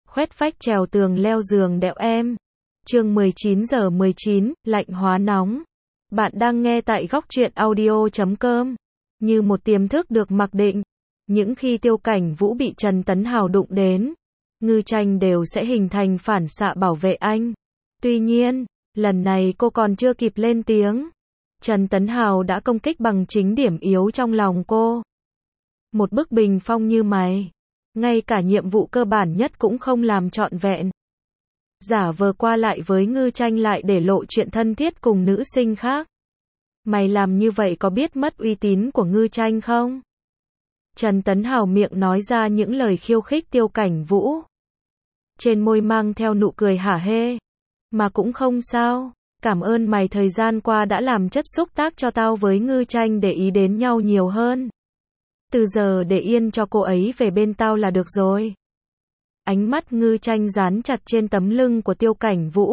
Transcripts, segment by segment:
khoét vách trèo tường leo giường đẹo em. Chương 19:19, lạnh hóa nóng. Bạn đang nghe tại góc truyện audio.com. Như một tiềm thức được mặc định, những khi Tiêu Cảnh Vũ bị Trần Tấn Hào đụng đến, Ngư Tranh đều sẽ hình thành phản xạ bảo vệ anh. Tuy nhiên, lần này cô còn chưa kịp lên tiếng, Trần Tấn Hào đã công kích bằng chính điểm yếu trong lòng cô. Một bức bình phong như mày, ngay cả nhiệm vụ cơ bản nhất cũng không làm trọn vẹn. Giả vờ qua lại với Ngư Tranh lại để lộ chuyện thân thiết cùng nữ sinh khác. Mày làm như vậy có biết mất uy tín của Ngư Tranh không? Trần Tấn Hào miệng nói ra những lời khiêu khích Tiêu Cảnh Vũ. Trên môi mang theo nụ cười hả hê. Mà cũng không sao, cảm ơn mày thời gian qua đã làm chất xúc tác cho tao với Ngư Tranh để ý đến nhau nhiều hơn. Từ giờ để yên cho cô ấy về bên tao là được rồi. Ánh mắt Ngư Tranh dán chặt trên tấm lưng của Tiêu Cảnh Vũ.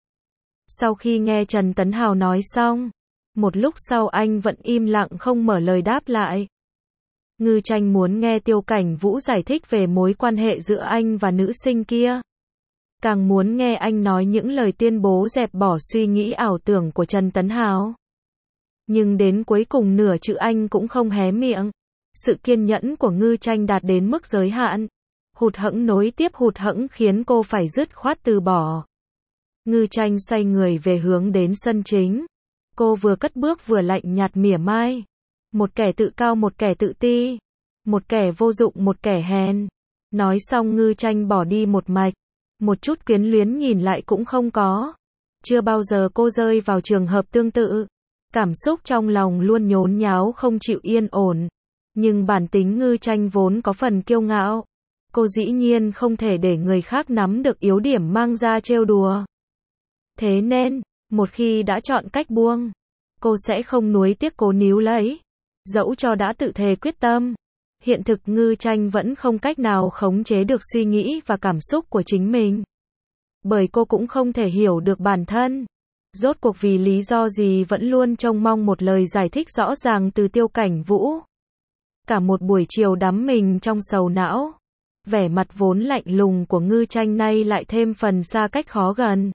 Sau khi nghe Trần Tấn Hào nói xong, một lúc sau anh vẫn im lặng không mở lời đáp lại. Ngư Tranh muốn nghe Tiêu Cảnh Vũ giải thích về mối quan hệ giữa anh và nữ sinh kia. Càng muốn nghe anh nói những lời tuyên bố dẹp bỏ suy nghĩ ảo tưởng của Trần Tấn Hào. Nhưng đến cuối cùng nửa chữ anh cũng không hé miệng. Sự kiên nhẫn của Ngư Tranh đạt đến mức giới hạn. Hụt hẫng nối tiếp hụt hẫng khiến cô phải dứt khoát từ bỏ. Ngư Tranh xoay người về hướng đến sân chính. Cô vừa cất bước vừa lạnh nhạt mỉa mai. Một kẻ tự cao một kẻ tự ti. Một kẻ vô dụng một kẻ hèn. Nói xong Ngư Tranh bỏ đi một mạch. Một chút quyến luyến nhìn lại cũng không có. Chưa bao giờ cô rơi vào trường hợp tương tự. Cảm xúc trong lòng luôn nhốn nháo không chịu yên ổn. Nhưng bản tính Ngư Tranh vốn có phần kiêu ngạo. Cô dĩ nhiên không thể để người khác nắm được yếu điểm mang ra trêu đùa. Thế nên, một khi đã chọn cách buông, cô sẽ không nuối tiếc cố níu lấy. Dẫu cho đã tự thề quyết tâm, hiện thực Ngư Tranh vẫn không cách nào khống chế được suy nghĩ và cảm xúc của chính mình. Bởi cô cũng không thể hiểu được bản thân. Rốt cuộc vì lý do gì vẫn luôn trông mong một lời giải thích rõ ràng từ Tiêu Cảnh Vũ. Cả một buổi chiều đắm mình trong sầu não. Vẻ mặt vốn lạnh lùng của Ngư Tranh nay lại thêm phần xa cách khó gần.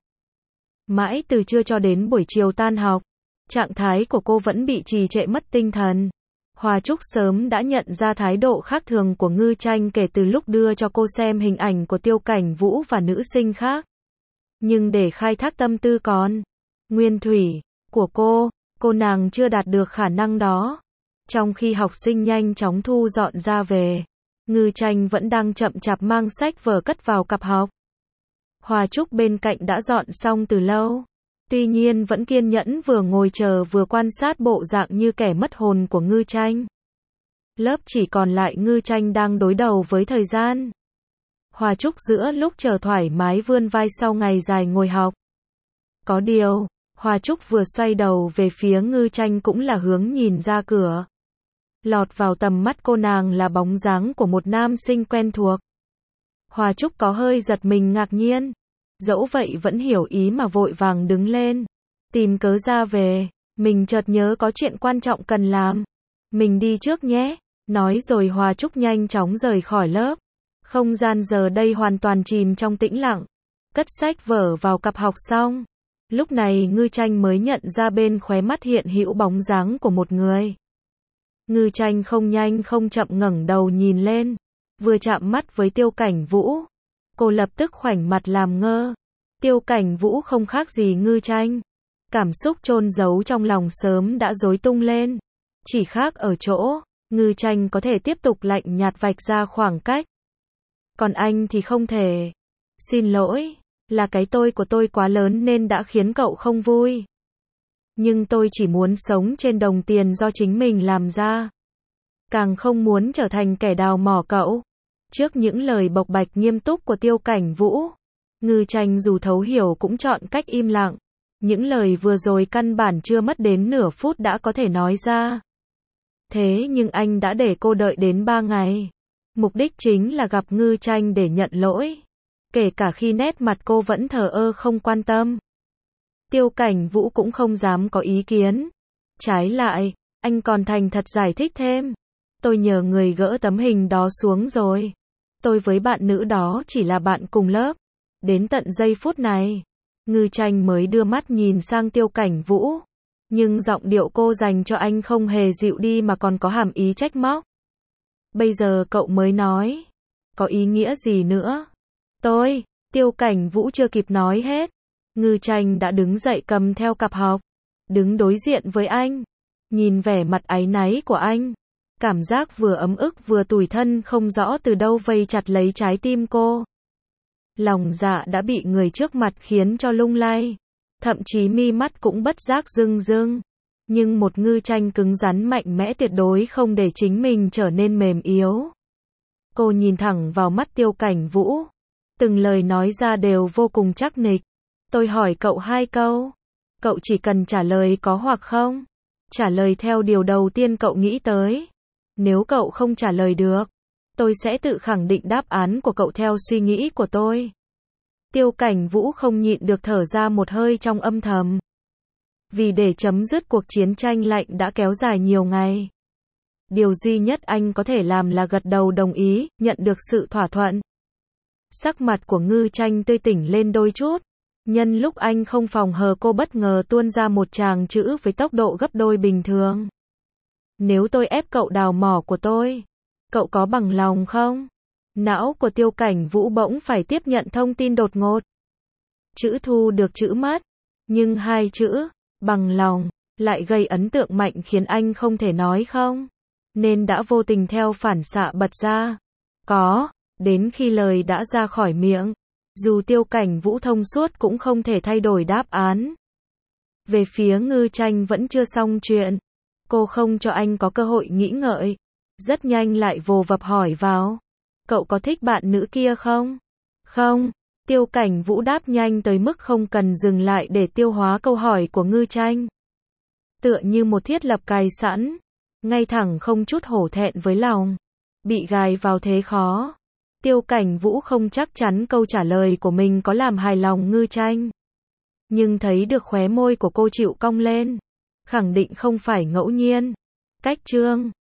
Mãi từ trưa cho đến buổi chiều tan học, trạng thái của cô vẫn bị trì trệ mất tinh thần. Hòa Trúc sớm đã nhận ra thái độ khác thường của Ngư Tranh kể từ lúc đưa cho cô xem hình ảnh của Tiêu Cảnh Vũ và nữ sinh khác. Nhưng để khai thác tâm tư con nguyên thủy của cô nàng chưa đạt được khả năng đó. Trong khi học sinh nhanh chóng thu dọn ra về, Ngư Tranh vẫn đang chậm chạp mang sách vở cất vào cặp học. Hòa Trúc bên cạnh đã dọn xong từ lâu. Tuy nhiên vẫn kiên nhẫn vừa ngồi chờ vừa quan sát bộ dạng như kẻ mất hồn của Ngư Tranh. Lớp chỉ còn lại Ngư Tranh đang đối đầu với thời gian. Hòa Trúc giữa lúc chờ thoải mái vươn vai sau ngày dài ngồi học. Có điều, Hòa Trúc vừa xoay đầu về phía Ngư Tranh cũng là hướng nhìn ra cửa. Lọt vào tầm mắt cô nàng là bóng dáng của một nam sinh quen thuộc. Hòa Trúc có hơi giật mình ngạc nhiên. Dẫu vậy vẫn hiểu ý mà vội vàng đứng lên. Tìm cớ ra về. Mình chợt nhớ có chuyện quan trọng cần làm. Mình đi trước nhé. Nói rồi Hòa Trúc nhanh chóng rời khỏi lớp. Không gian giờ đây hoàn toàn chìm trong tĩnh lặng. Cất sách vở vào cặp học xong. Lúc này Ngư Tranh mới nhận ra bên khóe mắt hiện hữu bóng dáng của một người. Ngư Tranh không nhanh không chậm ngẩng đầu nhìn lên. Vừa chạm mắt với Tiêu Cảnh Vũ, cô lập tức khoảnh mặt làm ngơ. Tiêu Cảnh Vũ không khác gì Ngư Tranh. Cảm xúc chôn giấu trong lòng sớm đã rối tung lên. Chỉ khác ở chỗ, Ngư Tranh có thể tiếp tục lạnh nhạt vạch ra khoảng cách. Còn anh thì không thể. Xin lỗi, là cái tôi của tôi quá lớn nên đã khiến cậu không vui. Nhưng tôi chỉ muốn sống trên đồng tiền do chính mình làm ra. Càng không muốn trở thành kẻ đào mỏ cậu. Trước những lời bộc bạch nghiêm túc của Tiêu Cảnh Vũ, Ngư Tranh dù thấu hiểu cũng chọn cách im lặng. Những lời vừa rồi căn bản chưa mất đến nửa phút đã có thể nói ra. Thế nhưng anh đã để cô đợi đến 3 ngày. Mục đích chính là gặp Ngư Tranh để nhận lỗi. Kể cả khi nét mặt cô vẫn thờ ơ không quan tâm. Tiêu Cảnh Vũ cũng không dám có ý kiến. Trái lại, anh còn thành thật giải thích thêm. Tôi nhờ người gỡ tấm hình đó xuống rồi. Tôi với bạn nữ đó chỉ là bạn cùng lớp. Đến tận giây phút này, Ngư Tranh mới đưa mắt nhìn sang Tiêu Cảnh Vũ. Nhưng giọng điệu cô dành cho anh không hề dịu đi mà còn có hàm ý trách móc. Bây giờ cậu mới nói. Có ý nghĩa gì nữa? Tiêu Cảnh Vũ chưa kịp nói hết. Ngư Tranh đã đứng dậy cầm theo cặp học. Đứng đối diện với anh. Nhìn vẻ mặt áy náy của anh. Cảm giác vừa ấm ức vừa tủi thân không rõ từ đâu vây chặt lấy trái tim cô. Lòng dạ đã bị người trước mặt khiến cho lung lay. Thậm chí mi mắt cũng bất giác rưng rưng. Nhưng một Ngư Tranh cứng rắn mạnh mẽ tuyệt đối không để chính mình trở nên mềm yếu. Cô nhìn thẳng vào mắt Tiêu Cảnh Vũ. Từng lời nói ra đều vô cùng chắc nịch. Tôi hỏi cậu 2 câu. Cậu chỉ cần trả lời có hoặc không. Trả lời theo điều đầu tiên cậu nghĩ tới. Nếu cậu không trả lời được, tôi sẽ tự khẳng định đáp án của cậu theo suy nghĩ của tôi. Tiêu Cảnh Vũ không nhịn được thở ra một hơi trong âm thầm. Vì để chấm dứt cuộc chiến tranh lạnh đã kéo dài nhiều ngày. Điều duy nhất anh có thể làm là gật đầu đồng ý, nhận được sự thỏa thuận. Sắc mặt của Ngư Tranh tươi tỉnh lên đôi chút. Nhân lúc anh không phòng hờ cô bất ngờ tuôn ra một tràng chữ với tốc độ gấp đôi bình thường. Nếu tôi ép cậu đào mỏ của tôi, cậu có bằng lòng không? Não của Tiêu Cảnh Vũ bỗng phải tiếp nhận thông tin đột ngột. Chữ thu được chữ mất. Nhưng 2 chữ, bằng lòng, lại gây ấn tượng mạnh khiến anh không thể nói không. Nên đã vô tình theo phản xạ bật ra. Có, đến khi lời đã ra khỏi miệng. Dù Tiêu Cảnh Vũ thông suốt cũng không thể thay đổi đáp án. Về phía Ngư Tranh vẫn chưa xong chuyện. Cô không cho anh có cơ hội nghĩ ngợi. Rất nhanh lại vồ vập hỏi vào. Cậu có thích bạn nữ kia không? Không. Tiêu Cảnh Vũ đáp nhanh tới mức không cần dừng lại để tiêu hóa câu hỏi của Ngư Tranh. Tựa như một thiết lập cài sẵn. Ngay thẳng không chút hổ thẹn với lòng. Bị gài vào thế khó. Tiêu Cảnh Vũ không chắc chắn câu trả lời của mình có làm hài lòng Ngư Tranh. Nhưng thấy được khóe môi của cô chịu cong lên. Khẳng định không phải ngẫu nhiên. Cách chương